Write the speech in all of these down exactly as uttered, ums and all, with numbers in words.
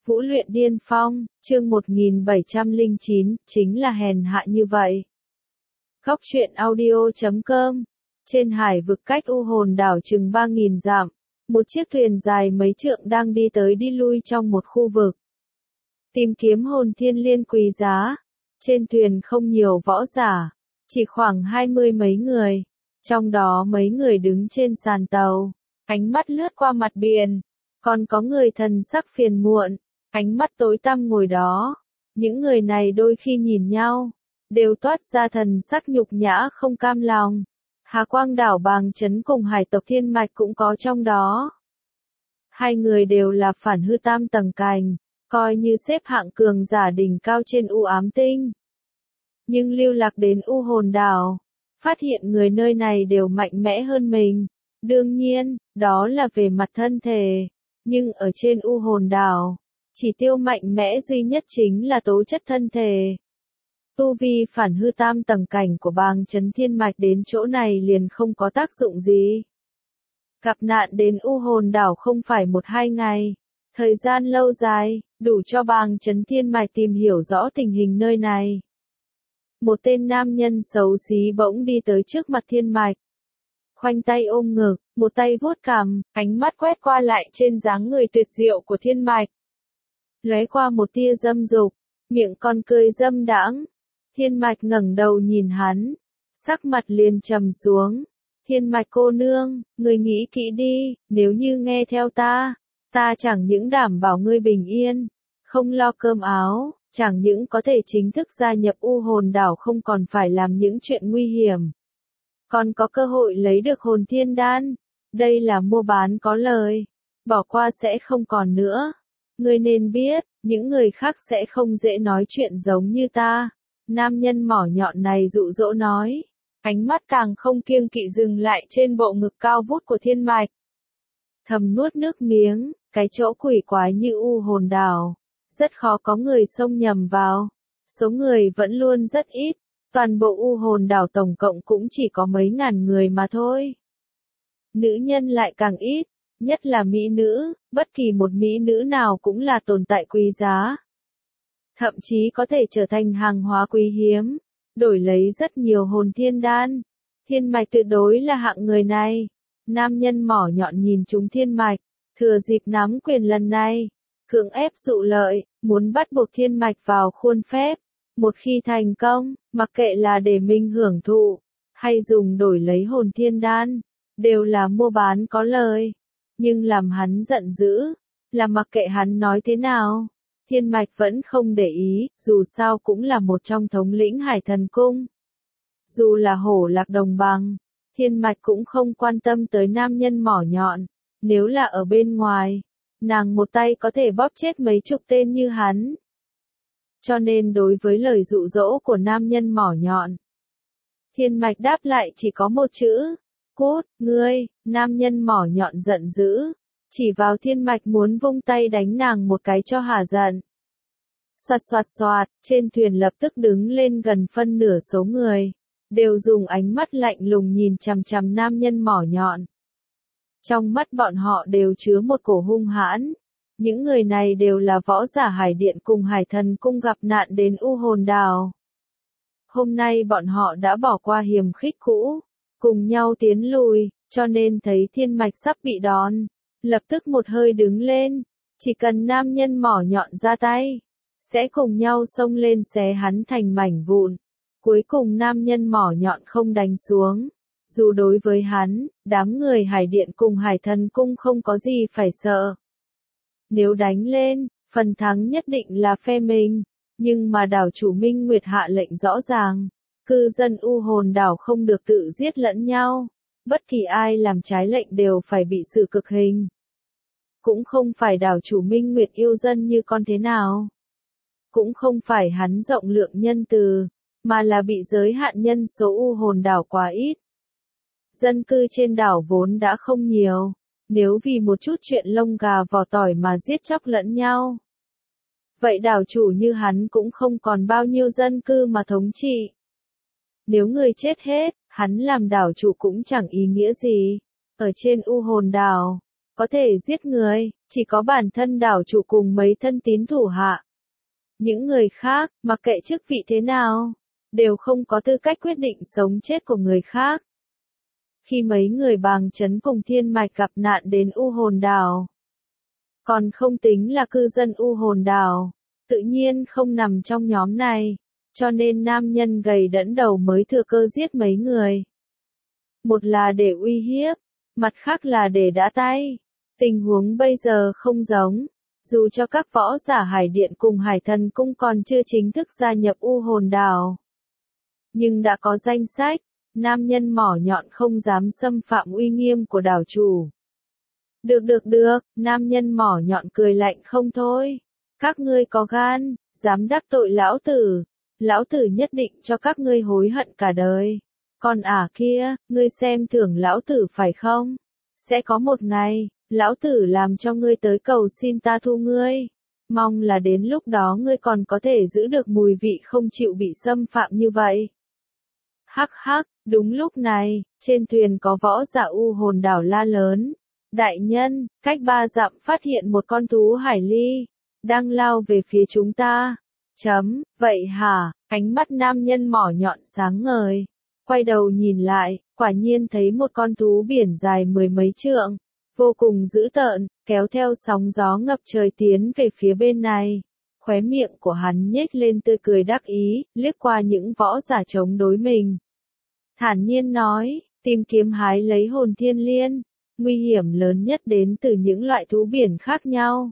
Vũ luyện điên phong, chương một nghìn bảy trăm lẻ chín, chính là hèn hạ như vậy. Góc truyện audio chấm com. Trên hải vực cách U Hồn đảo chừng ba nghìn dặm, một chiếc thuyền dài mấy trượng đang đi tới đi lui trong một khu vực. Tìm kiếm hồn thiên liên quý giá. Trên thuyền không nhiều võ giả, chỉ khoảng hai mươi mấy người. Trong đó mấy người đứng trên sàn tàu, ánh mắt lướt qua mặt biển. Còn có người thần sắc phiền muộn, ánh mắt tối tăm ngồi đó. Những người này đôi khi nhìn nhau, đều toát ra thần sắc nhục nhã không cam lòng. Hà Quang đảo Bàng Chấn cùng hải tộc Thiên Mạch cũng có trong đó. Hai người đều là phản hư tam tầng cảnh, coi như xếp hạng cường giả đỉnh cao trên U Ám Tinh. Nhưng lưu lạc đến U Hồn đảo, phát hiện người nơi này đều mạnh mẽ hơn mình. Đương nhiên, đó là về mặt thân thể. Nhưng ở trên U Hồn đảo, chỉ tiêu mạnh mẽ duy nhất chính là tố chất thân thể. Tu vi phản hư tam tầng cảnh của Bàng Chấn Thiên Mạch đến chỗ này liền không có tác dụng gì. Gặp nạn đến U Hồn đảo không phải một hai ngày, thời gian lâu dài, đủ cho Bàng Chấn Thiên Mạch tìm hiểu rõ tình hình nơi này. Một tên nam nhân xấu xí bỗng đi tới trước mặt Thiên Mạch. Khoanh tay ôm ngực, một tay vuốt cằm, ánh mắt quét qua lại trên dáng người tuyệt diệu của Thiên Mạch. Lóe qua một tia dâm dục, miệng còn cười dâm đãng. Thiên Mạch ngẩng đầu nhìn hắn, sắc mặt liền trầm xuống. Thiên Mạch cô nương, ngươi nghĩ kỹ đi, nếu như nghe theo ta, ta chẳng những đảm bảo ngươi bình yên, không lo cơm áo, chẳng những có thể chính thức gia nhập U Hồn đảo không còn phải làm những chuyện nguy hiểm, còn có cơ hội lấy được hồn thiên đan. Đây là mua bán có lời, bỏ qua sẽ không còn nữa. Ngươi nên biết, những người khác sẽ không dễ nói chuyện giống như ta. Nam nhân mỏ nhọn này dụ dỗ nói, ánh mắt càng không kiêng kỵ dừng lại trên bộ ngực cao vút của Thiên Mạch. Thầm nuốt nước miếng, cái chỗ quỷ quái như U Hồn đảo, rất khó có người xông nhầm vào. Số người vẫn luôn rất ít, toàn bộ U Hồn đảo tổng cộng cũng chỉ có mấy ngàn người mà thôi. Nữ nhân lại càng ít, nhất là mỹ nữ, bất kỳ một mỹ nữ nào cũng là tồn tại quý giá. Thậm chí có thể trở thành hàng hóa quý hiếm, đổi lấy rất nhiều hồn thiên đan. Thiên Mạch tuyệt đối là hạng người này. Nam nhân mỏ nhọn nhìn chúng Thiên Mạch, thừa dịp nắm quyền lần này, cưỡng ép dụ lợi, muốn bắt buộc Thiên Mạch vào khuôn phép. Một khi thành công, mặc kệ là để mình hưởng thụ, hay dùng đổi lấy hồn thiên đan, đều là mua bán có lời. Nhưng làm hắn giận dữ, là mặc kệ hắn nói thế nào, Thiên Mạch vẫn không để ý, dù sao cũng là một trong thống lĩnh Hải Thần Cung. Dù là hổ lạc đồng bằng, Thiên Mạch cũng không quan tâm tới nam nhân mỏ nhọn. Nếu là ở bên ngoài, nàng một tay có thể bóp chết mấy chục tên như hắn. Cho nên đối với lời dụ dỗ của nam nhân mỏ nhọn, Thiên Mạch đáp lại chỉ có một chữ: cút. Ngươi. Nam nhân mỏ nhọn giận dữ, chỉ vào Thiên Mạch muốn vung tay đánh nàng một cái cho hả giận. Xoạt xoạt xoạt, trên thuyền lập tức đứng lên gần phân nửa số người, đều dùng ánh mắt lạnh lùng nhìn chằm chằm nam nhân mỏ nhọn. Trong mắt bọn họ đều chứa một cổ hung hãn. Những người này đều là võ giả Hải Điện cùng Hải Thần Cung gặp nạn đến U Hồn đảo. Hôm nay bọn họ đã bỏ qua hiềm khích cũ, cùng nhau tiến lùi, cho nên thấy Thiên Mạch sắp bị đòn, lập tức một hơi đứng lên. Chỉ cần nam nhân mỏ nhọn ra tay, sẽ cùng nhau xông lên xé hắn thành mảnh vụn. Cuối cùng nam nhân mỏ nhọn không đánh xuống. Dù đối với hắn, đám người Hải Điện cùng Hải Thần Cung không có gì phải sợ. Nếu đánh lên, phần thắng nhất định là phe mình. Nhưng mà đảo chủ Minh Nguyệt hạ lệnh rõ ràng, cư dân U Hồn đảo không được tự giết lẫn nhau. Bất kỳ ai làm trái lệnh đều phải bị xử cực hình. Cũng không phải đảo chủ Minh Nguyệt yêu dân như con thế nào. Cũng không phải hắn rộng lượng nhân từ, mà là bị giới hạn nhân số U Hồn đảo quá ít. Dân cư trên đảo vốn đã không nhiều, nếu vì một chút chuyện lông gà vỏ tỏi mà giết chóc lẫn nhau, vậy đảo chủ như hắn cũng không còn bao nhiêu dân cư mà thống trị. Nếu người chết hết, hắn làm đảo chủ cũng chẳng ý nghĩa gì. Ở trên U Hồn đảo, có thể giết người, chỉ có bản thân đảo chủ cùng mấy thân tín thủ hạ. Những người khác, mặc kệ chức vị thế nào, đều không có tư cách quyết định sống chết của người khác. Khi mấy người Bàng Chấn cùng Thiên Mạch gặp nạn đến U Hồn Đảo, còn không tính là cư dân U Hồn Đảo, tự nhiên không nằm trong nhóm này, cho nên nam nhân gầy đẫn đầu mới thừa cơ giết mấy người. Một là để uy hiếp, mặt khác là để đã tay. Tình huống bây giờ không giống, dù cho các võ giả Hải Điện cùng Hải Thần Cung còn chưa chính thức gia nhập U Hồn Đảo, nhưng đã có danh sách, nam nhân mỏ nhọn không dám xâm phạm uy nghiêm của đảo chủ. Được được được, nam nhân mỏ nhọn cười lạnh không thôi. Các ngươi có gan, dám đắc tội lão tử, lão tử nhất định cho các ngươi hối hận cả đời. Còn ả kia, ngươi xem thưởng lão tử phải không? Sẽ có một ngày, lão tử làm cho ngươi tới cầu xin ta thu ngươi. Mong là đến lúc đó ngươi còn có thể giữ được mùi vị không chịu bị xâm phạm như vậy. Hắc hắc, đúng lúc này, trên thuyền có võ giả U Hồn Đảo la lớn. Đại nhân, cách ba dặm phát hiện một con thú hải ly, đang lao về phía chúng ta. Chấm, vậy hả? Ánh mắt nam nhân mỏ nhọn sáng ngời. Quay đầu nhìn lại, quả nhiên thấy một con thú biển dài mười mấy trượng, vô cùng dữ tợn, kéo theo sóng gió ngập trời tiến về phía bên này. Khóe miệng của hắn nhếch lên tươi cười đắc ý, liếc qua những võ giả chống đối mình. Thản nhiên nói, tìm kiếm hái lấy hồn thiên liên, nguy hiểm lớn nhất đến từ những loại thú biển khác nhau.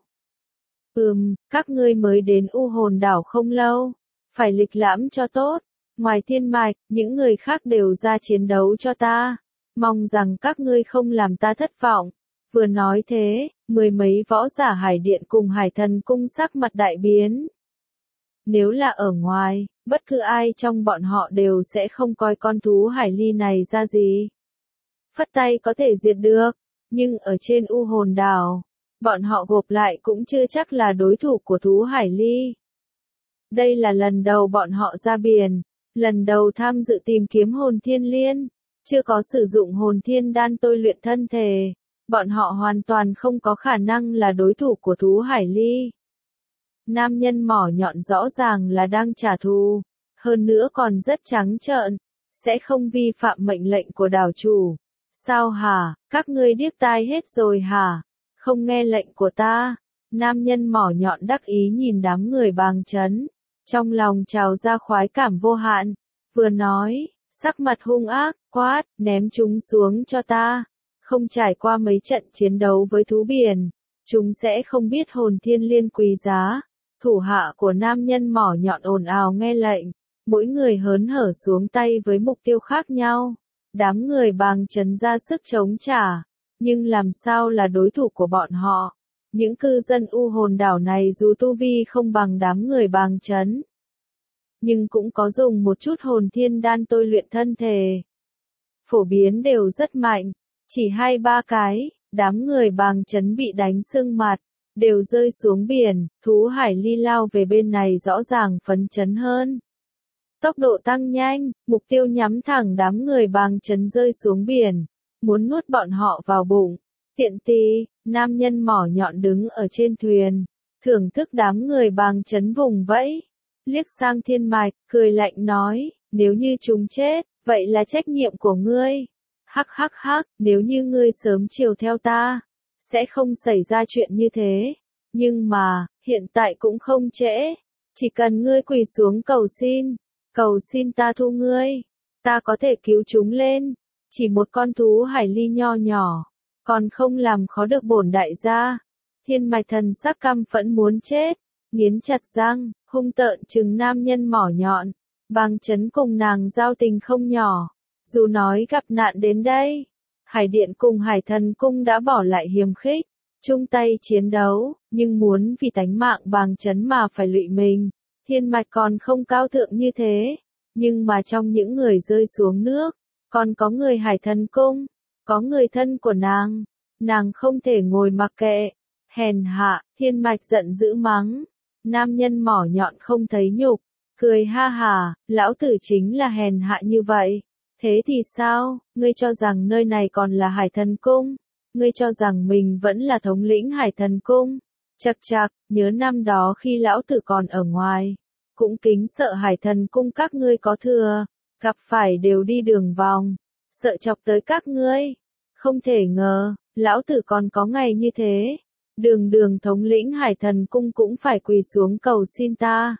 Ừm, các ngươi mới đến U Hồn Đảo không lâu, phải lịch lãm cho tốt. Ngoài Thiên Mạch, những người khác đều ra chiến đấu cho ta. Mong rằng các ngươi không làm ta thất vọng. Vừa nói thế, mười mấy võ giả Hải Điện cùng Hải Thần Cung sắc mặt đại biến. Nếu là ở ngoài, bất cứ ai trong bọn họ đều sẽ không coi con thú hải ly này ra gì. Phất tay có thể diệt được, nhưng ở trên U Hồn Đảo, bọn họ gộp lại cũng chưa chắc là đối thủ của thú hải ly. Đây là lần đầu bọn họ ra biển, lần đầu tham dự tìm kiếm hồn thiên liên, chưa có sử dụng hồn thiên đan tôi luyện thân thể, bọn họ hoàn toàn không có khả năng là đối thủ của thú hải ly. Nam nhân mỏ nhọn rõ ràng là đang trả thù, hơn nữa còn rất trắng trợn, sẽ không vi phạm mệnh lệnh của đảo chủ. Sao hả, các ngươi điếc tai hết rồi hả? Không nghe lệnh của ta. Nam nhân mỏ nhọn đắc ý nhìn đám người Bàng Chấn, trong lòng trào ra khoái cảm vô hạn, vừa nói, sắc mặt hung ác, quát, ném chúng xuống cho ta. Không trải qua mấy trận chiến đấu với thú biển, chúng sẽ không biết hồn thiên liên quý giá. Thủ hạ của nam nhân mỏ nhọn ồn ào nghe lệnh, mỗi người hớn hở xuống tay với mục tiêu khác nhau. Đám người Bàng Chấn ra sức chống trả, nhưng làm sao là đối thủ của bọn họ? Những cư dân U Hồn Đảo này dù tu vi không bằng đám người Bàng Chấn, nhưng cũng có dùng một chút hồn thiên đan tôi luyện thân thể. Phổ biến đều rất mạnh, chỉ hai ba cái, đám người Bàng Chấn bị đánh sưng mặt, đều rơi xuống biển, thú hải ly lao về bên này rõ ràng phấn chấn hơn. Tốc độ tăng nhanh, mục tiêu nhắm thẳng đám người Bàng Chấn rơi xuống biển, muốn nuốt bọn họ vào bụng. Tiện tì, nam nhân mỏ nhọn đứng ở trên thuyền, thưởng thức đám người Bàng Chấn vùng vẫy, liếc sang Thiên Mạch, cười lạnh nói, nếu như chúng chết, vậy là trách nhiệm của ngươi. Hắc hắc hắc, nếu như ngươi sớm chiều theo ta, sẽ không xảy ra chuyện như thế. Nhưng mà, hiện tại cũng không trễ, chỉ cần ngươi quỳ xuống cầu xin, cầu xin ta thu ngươi, ta có thể cứu chúng lên. Chỉ một con thú hải ly nho nhỏ, còn không làm khó được bổn đại gia. Thiên Mạch thần sắc căm phẫn muốn chết, nghiến chặt răng, hung tợn trừng nam nhân mỏ nhọn. Bàng Chấn cùng nàng giao tình không nhỏ, dù nói gặp nạn đến đây, Hải Điện cùng Hải Thần Cung đã bỏ lại hiềm khích, chung tay chiến đấu, nhưng muốn vì tánh mạng Bàng Chấn mà phải lụy mình. Thiên Mạch còn không cao thượng như thế, nhưng mà trong những người rơi xuống nước, còn có người Hải Thần Cung, có người thân của nàng, nàng không thể ngồi mặc kệ. Hèn hạ, Thiên Mạch giận dữ mắng, nam nhân mỏ nhọn không thấy nhục, cười ha hà, lão tử chính là hèn hạ như vậy. Thế thì sao, ngươi cho rằng nơi này còn là Hải Thần Cung? ngươi cho rằng mình vẫn là thống lĩnh Hải Thần Cung. Chậc chạc, nhớ năm đó khi lão tử còn ở ngoài, cũng kính sợ Hải Thần Cung các ngươi có thừa, gặp phải đều đi đường vòng, sợ chọc tới các ngươi. Không thể ngờ, lão tử còn có ngày như thế. Đường đường thống lĩnh Hải Thần Cung cũng phải quỳ xuống cầu xin ta.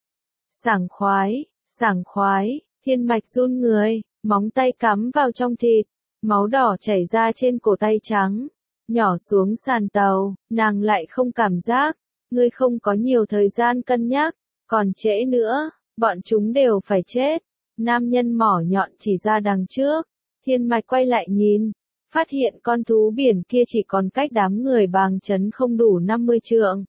Sảng khoái, sảng khoái, Thiên Mạch run người, móng tay cắm vào trong thịt, máu đỏ chảy ra trên cổ tay trắng, nhỏ xuống sàn tàu, nàng lại không cảm giác, ngươi không có nhiều thời gian cân nhắc, còn trễ nữa, bọn chúng đều phải chết. Nam nhân mỏ nhọn chỉ ra đằng trước, Thiên Mạch quay lại nhìn, phát hiện con thú biển kia chỉ còn cách đám người Bàng Chấn không đủ năm mươi trượng.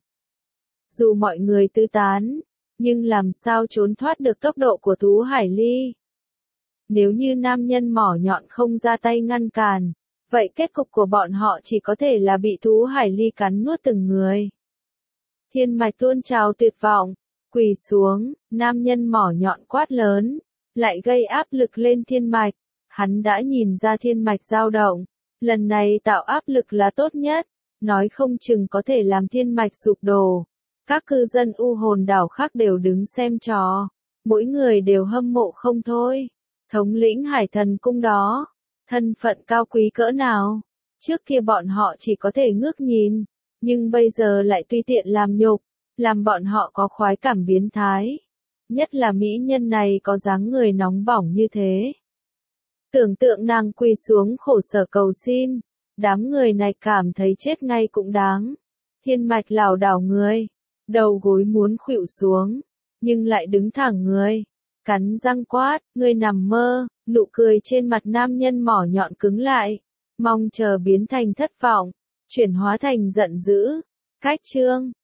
Dù mọi người tứ tán, nhưng làm sao trốn thoát được tốc độ của thú hải ly. Nếu như nam nhân mỏ nhọn không ra tay ngăn cản, vậy kết cục của bọn họ chỉ có thể là bị thú hải ly cắn nuốt từng người. Thiên Mạch tuôn trào tuyệt vọng, quỳ xuống, nam nhân mỏ nhọn quát lớn, lại gây áp lực lên Thiên Mạch. Hắn đã nhìn ra Thiên Mạch dao động, lần này tạo áp lực là tốt nhất, nói không chừng có thể làm Thiên Mạch sụp đổ. Các cư dân U Hồn đảo khác đều đứng xem trò, mỗi người đều hâm mộ không thôi. Thống lĩnh Hải Thần Cung đó, thân phận cao quý cỡ nào, trước kia bọn họ chỉ có thể ngước nhìn, nhưng bây giờ lại tùy tiện làm nhục, làm bọn họ có khoái cảm biến thái. Nhất là mỹ nhân này có dáng người nóng bỏng như thế. Tưởng tượng nàng quỳ xuống khổ sở cầu xin, đám người này cảm thấy chết ngay cũng đáng. Thiên Mạch lảo đảo người, đầu gối muốn khuỵu xuống, nhưng lại đứng thẳng người, cắn răng quát, ngươi nằm mơ. Nụ cười trên mặt nam nhân mỏ nhọn cứng lại, mong chờ biến thành thất vọng, chuyển hóa thành giận dữ. Cách chương